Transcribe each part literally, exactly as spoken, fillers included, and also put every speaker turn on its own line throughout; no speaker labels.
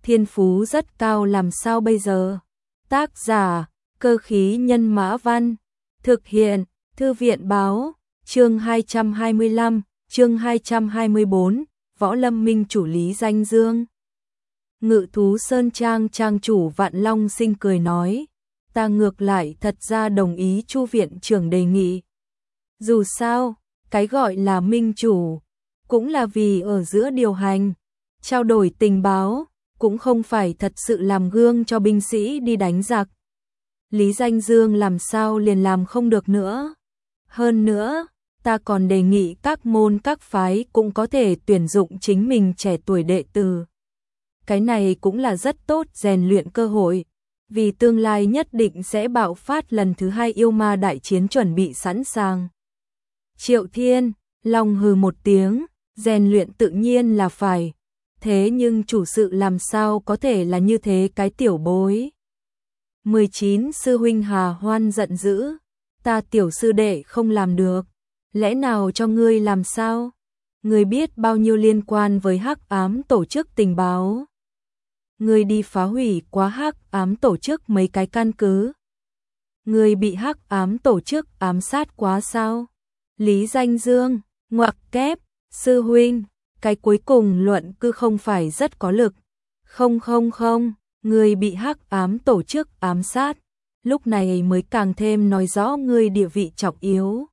thiên phú rất cao làm sao bây giờ? Tác giả, Cơ khí nhân mã văn, thực hiện, Thư viện báo, chương hai trăm hai mươi lăm, chương hai trăm hai mươi bốn, Võ Lâm Minh chủ Lý Danh Dương. Ngự thú Sơn Trang trang chủ Vạn Long Sinh cười nói, ta ngược lại thật ra đồng ý Chu viện trưởng đề nghị. Dù sao, cái gọi là minh chủ, cũng là vì ở giữa điều hành, trao đổi tình báo, cũng không phải thật sự làm gương cho binh sĩ đi đánh giặc. Lý Danh Dương làm sao liền làm không được nữa. Hơn nữa, ta còn đề nghị các môn các phái cũng có thể tuyển dụng chính mình trẻ tuổi đệ tử. Cái này cũng là rất tốt rèn luyện cơ hội, vì tương lai nhất định sẽ bạo phát lần thứ hai yêu ma đại chiến chuẩn bị sẵn sàng. Triệu Thiên, lòng hừ một tiếng, rèn luyện tự nhiên là phải, thế nhưng chủ sự làm sao có thể là như thế cái tiểu bối. mười chín sư huynh Hà Hoan giận dữ, ta tiểu sư đệ không làm được, lẽ nào cho ngươi làm sao? Ngươi biết bao nhiêu liên quan với hắc ám tổ chức tình báo. Ngươi đi phá hủy quá hắc ám tổ chức mấy cái căn cứ. Ngươi bị hắc ám tổ chức ám sát quá sao? Lý Danh Dương, ngoặc kép, sư huynh, cái cuối cùng luận cứ không phải rất có lực. Không không không, ngươi bị hắc ám tổ chức ám sát, lúc này mới càng thêm nói rõ ngươi địa vị trọng yếu.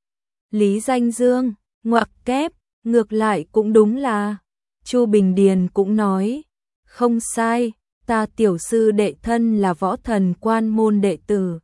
Lý Danh Dương, ngoặc kép, ngược lại cũng đúng là. Chu Bình Điền cũng nói, không sai, ta tiểu sư đệ thân là võ thần quan môn đệ tử.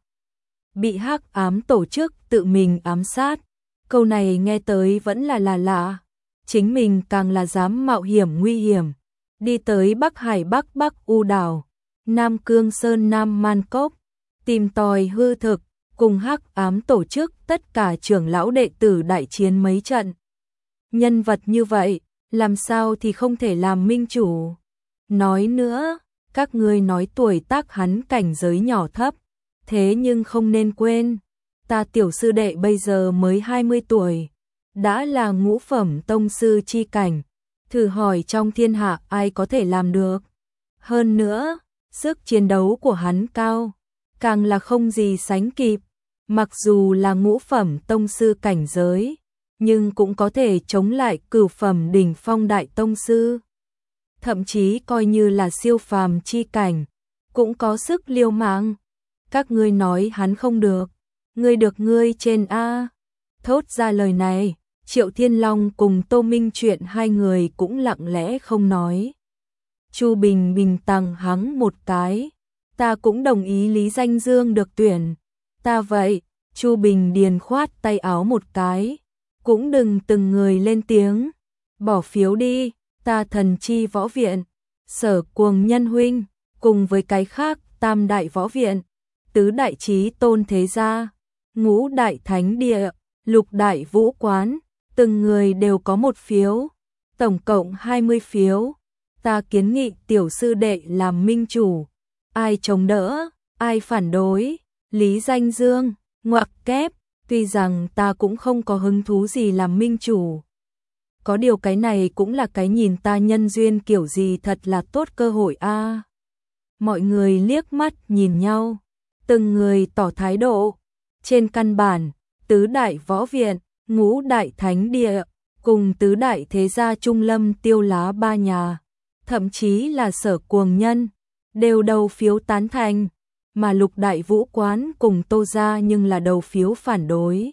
Bị hắc ám tổ chức tự mình ám sát, câu này nghe tới vẫn là là lạ. Chính mình càng là dám mạo hiểm nguy hiểm, đi tới Bắc Hải Bắc Bắc U đảo, Nam Cương Sơn Nam Man Cốc, tìm tòi hư thực, cùng hắc ám tổ chức tất cả trưởng lão đệ tử đại chiến mấy trận. Nhân vật như vậy, làm sao thì không thể làm minh chủ. Nói nữa, các ngươi nói tuổi tác hắn cảnh giới nhỏ thấp, thế nhưng không nên quên, ta tiểu sư đệ bây giờ mới hai mươi tuổi, đã là ngũ phẩm tông sư chi cảnh, thử hỏi trong thiên hạ ai có thể làm được. Hơn nữa, sức chiến đấu của hắn cao, càng là không gì sánh kịp, mặc dù là ngũ phẩm tông sư cảnh giới, nhưng cũng có thể chống lại cửu phẩm đỉnh phong đại tông sư. Thậm chí coi như là siêu phàm chi cảnh, cũng có sức liều mạng. Các ngươi nói hắn không được, ngươi được ngươi trên a. Thốt ra lời này, Triệu Thiên Long cùng Tô Minh Chuyện hai người cũng lặng lẽ không nói. Chu Bình Bình tằng hắng một cái, ta cũng đồng ý Lý Danh Dương được tuyển. Ta vậy, Chu Bình Điền khoát tay áo một cái, cũng đừng từng người lên tiếng, bỏ phiếu đi, ta Thần Chi Võ Viện, Sở Cuồng Nhân huynh, cùng với cái khác Tam Đại Võ Viện, Tứ Đại Chí Tôn Thế Gia, Ngũ Đại Thánh Địa, Lục Đại Vũ Quán, từng người đều có một phiếu, tổng cộng hai mươi phiếu. Ta kiến nghị tiểu sư đệ làm minh chủ, ai chống đỡ, ai phản đối. Lý Danh Dương, ngoặc kép, tuy rằng ta cũng không có hứng thú gì làm minh chủ. Có điều cái này cũng là cái nhìn ta nhân duyên kiểu gì thật là tốt cơ hội a. À. Mọi người liếc mắt nhìn nhau, từng người tỏ thái độ. Trên căn bản, Tứ Đại Võ Viện, Ngũ Đại Thánh Địa, cùng Tứ Đại Thế Gia Trung Lâm Tiêu Lá ba nhà, thậm chí là Sở Cuồng Nhân, đều đầu phiếu tán thành, mà Lục Đại Vũ Quán cùng Tô Gia nhưng là đầu phiếu phản đối.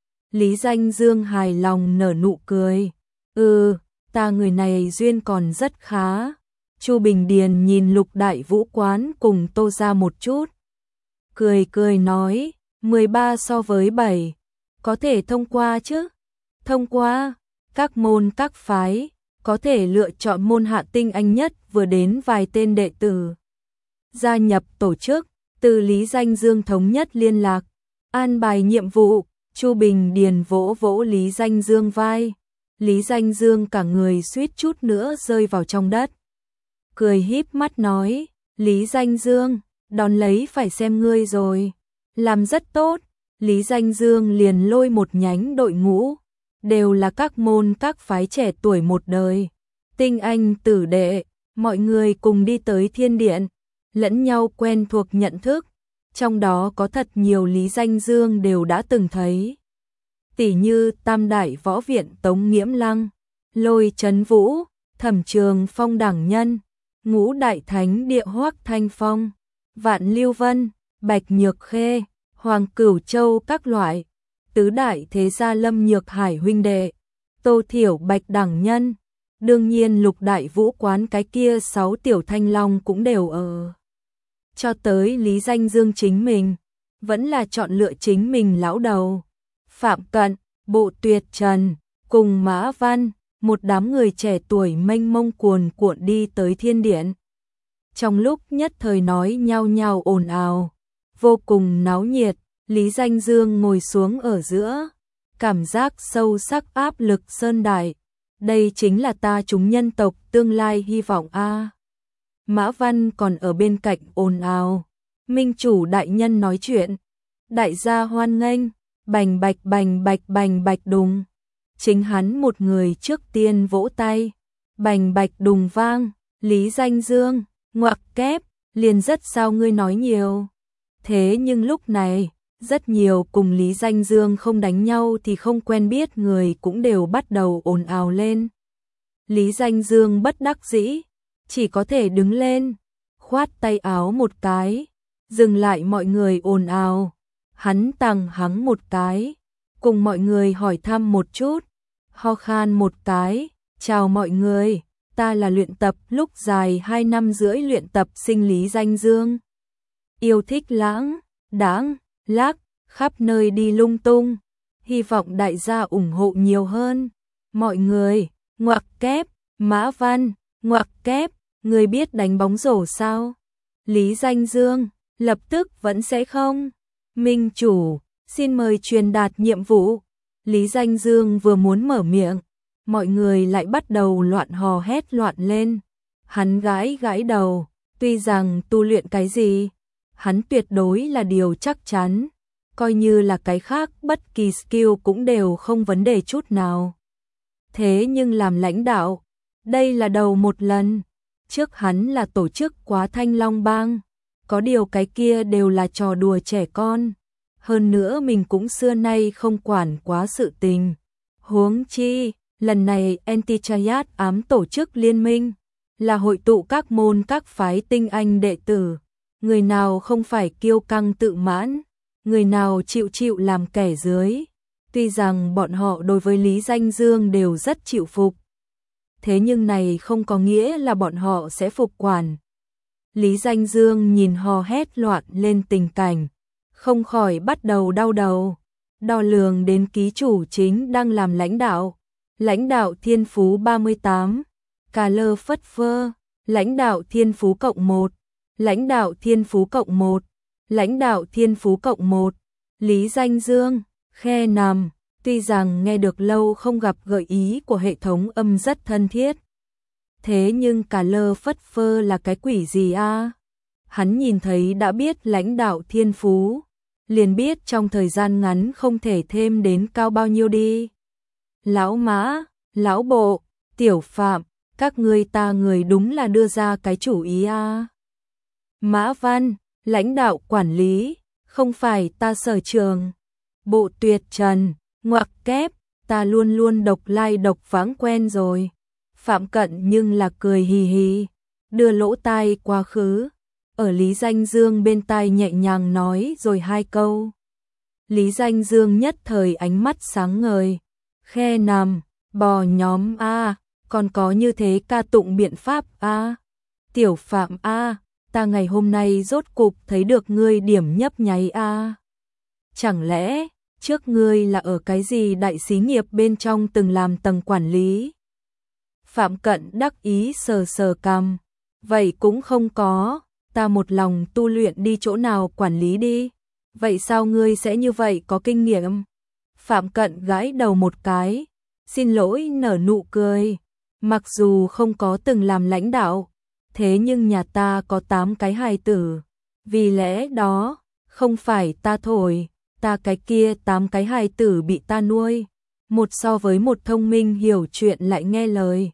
Lý Danh Dương hài lòng nở nụ cười, ừ, ta người này duyên còn rất khá. Chu Bình Điền nhìn Lục Đại Vũ Quán cùng Tô Gia một chút, cười cười nói, mười ba so với bảy, có thể thông qua chứ? Thông qua, các môn các phái, có thể lựa chọn môn hạ tinh anh nhất vừa đến vài tên đệ tử. Gia nhập tổ chức, từ Lý Danh Dương thống nhất liên lạc, an bài nhiệm vụ. Chu Bình Điền vỗ vỗ Lý Danh Dương vai, Lý Danh Dương cả người suýt chút nữa rơi vào trong đất. Cười híp mắt nói, Lý Danh Dương, đón lấy phải xem ngươi rồi. Làm rất tốt. Lý Danh Dương liền lôi một nhánh đội ngũ, đều là các môn các phái trẻ tuổi một đời, tinh anh tử đệ, Mọi người cùng đi tới thiên điện, lẫn nhau quen thuộc nhận thức, trong đó có thật nhiều Lý Danh Dương đều đã từng thấy. Tỷ như Tam Đại Võ Viện Tống Nghiễm Lăng, Lôi Trấn Vũ, Thẩm Trường Phong đẳng nhân, Ngũ Đại Thánh Địa Hoắc Thanh Phong, Vạn Lưu Vân, Bạch Nhược Khê, Hoàng Cửu Châu các loại, tứ đại thế gia Lâm Nhược Hải huynh đệ, Tô Thiểu Bạch đẳng nhân, đương nhiên Lục Đại Vũ Quán cái kia sáu tiểu thanh long cũng đều ở. Cho tới Lý Danh Dương chính mình, vẫn là chọn lựa chính mình lão đầu. Phạm Cận, Bộ Tuyệt Trần, cùng Mã Văn, một đám người trẻ tuổi mênh mông cuồn cuộn đi tới thiên điện. Trong lúc nhất thời nói nhao nhao ồn ào, vô cùng náo nhiệt, Lý Danh Dương ngồi xuống ở giữa, cảm giác sâu sắc áp lực sơn đại. Đây chính là ta chúng nhân tộc tương lai hy vọng a. Mã Văn còn ở bên cạnh ồn ào, minh chủ đại nhân nói chuyện, đại gia hoan nghênh, bành bạch bành bạch bành bạch đùng. Chính hắn một người trước tiên vỗ tay, bành bạch đùng vang, Lý Danh Dương, ngoặc kép, liền rất sao ngươi nói nhiều. Thế nhưng lúc này, rất nhiều cùng Lý Danh Dương không đánh nhau thì không quen biết người cũng đều bắt đầu ồn ào lên. Lý Danh Dương bất đắc dĩ, chỉ có thể đứng lên, khoát tay áo một cái, dừng lại mọi người ồn ào. Hắn tằng hắng một cái, cùng mọi người hỏi thăm một chút, ho khan một cái, chào mọi người, ta là luyện tập lúc dài hai năm rưỡi luyện tập sinh Lý Danh Dương. Yêu thích lãng, đãng, lác, khắp nơi đi lung tung, hy vọng đại gia ủng hộ nhiều hơn. Mọi người, ngoặc kép, Mã Văn, ngoặc kép, người biết đánh bóng rổ sao? Lý Danh Dương, lập tức vẫn sẽ không. Minh chủ, xin mời truyền đạt nhiệm vụ. Lý Danh Dương vừa muốn mở miệng, mọi người lại bắt đầu loạn hò hét loạn lên. Hắn gãi gãi đầu, tuy rằng tu luyện cái gì, hắn tuyệt đối là điều chắc chắn, coi như là cái khác bất kỳ skill cũng đều không vấn đề chút nào. Thế nhưng làm lãnh đạo, đây là đầu một lần, trước hắn là tổ chức quá Thanh Long Bang, có điều cái kia đều là trò đùa trẻ con. Hơn nữa mình cũng xưa nay không quản quá sự tình. Huống chi, lần này Anti-Triad ám tổ chức liên minh, là hội tụ các môn các phái tinh anh đệ tử. Người nào không phải kiêu căng tự mãn, người nào chịu chịu làm kẻ dưới. Tuy rằng bọn họ đối với Lý Danh Dương đều rất chịu phục, thế nhưng này không có nghĩa là bọn họ sẽ phục quản. Lý Danh Dương nhìn hò hét loạn lên tình cảnh, không khỏi bắt đầu đau đầu, đo lường đến ký chủ chính đang làm lãnh đạo, lãnh đạo thiên phú ba mươi tám, cà lơ phất phơ, lãnh đạo thiên phú cộng một, lãnh đạo thiên phú cộng một, lãnh đạo thiên phú cộng một, Lý Danh Dương, khe nằm, tuy rằng nghe được lâu không gặp gợi ý của hệ thống âm rất thân thiết. Thế nhưng cà lơ phất phơ là cái quỷ gì a? Hắn nhìn thấy đã biết lãnh đạo thiên phú, liền biết trong thời gian ngắn không thể thêm đến cao bao nhiêu đi. Lão Mã, lão Bộ, Tiểu Phạm, các ngươi ta người đúng là đưa ra cái chủ ý a. Mã Văn, lãnh đạo quản lý, không phải ta sở trường. Bộ Tuyệt Trần, ngoặc kép, ta luôn luôn độc lai độc vãng quen rồi. Phạm Cận nhưng là cười hì hì, đưa lỗ tai quá khứ, ở Lý Danh Dương bên tai nhẹ nhàng nói rồi hai câu. Lý Danh Dương nhất thời ánh mắt sáng ngời, khe nằm, bò nhóm a, còn có như thế ca tụng biện pháp a. Tiểu Phạm a, ta ngày hôm nay rốt cục thấy được ngươi điểm nhấp nháy a. Chẳng lẽ trước ngươi là ở cái gì đại xí nghiệp bên trong từng làm tầng quản lý? Phạm Cận đắc ý sờ sờ cằm, vậy cũng không có, ta một lòng tu luyện đi chỗ nào quản lý đi, vậy sao ngươi sẽ như vậy có kinh nghiệm? Phạm Cận gãi đầu một cái, xin lỗi nở nụ cười, mặc dù không có từng làm lãnh đạo, thế nhưng nhà ta có tám cái hài tử, vì lẽ đó, không phải ta thổi, ta cái kia tám cái hài tử bị ta nuôi, một so với một thông minh hiểu chuyện lại nghe lời.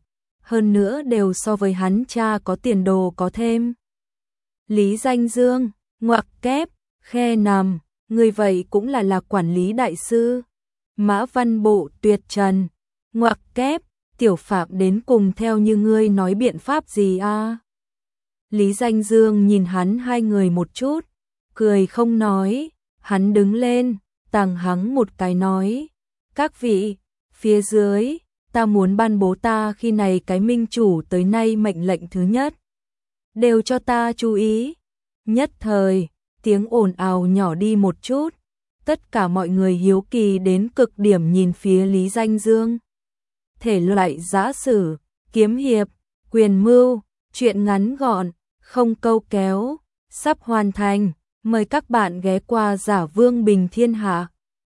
hơn nữa đều so với hắn cha có tiền đồ có thêm. Lý Danh Dương, ngoặc kép, khe nằm, người vậy cũng là là quản lý đại sư. Mã Văn Bộ tuyệt trần, ngoặc kép, tiểu phạm đến cùng theo như ngươi nói biện pháp gì a? À? Lý Danh Dương nhìn hắn hai người một chút, cười không nói, hắn đứng lên, tàng hắng một cái nói, các vị, phía dưới, ta muốn ban bố ta khi này cái minh chủ tới nay mệnh lệnh thứ nhất. Đều cho ta chú ý. Nhất thời, tiếng ồn ào nhỏ đi một chút, tất cả mọi người hiếu kỳ đến cực điểm nhìn phía Lý Danh Dương. Thể loại giã sử, kiếm hiệp, quyền mưu, truyện ngắn gọn, không câu kéo, sắp hoàn thành, mời các bạn ghé qua Giả Vương Bình Thiên Hạ.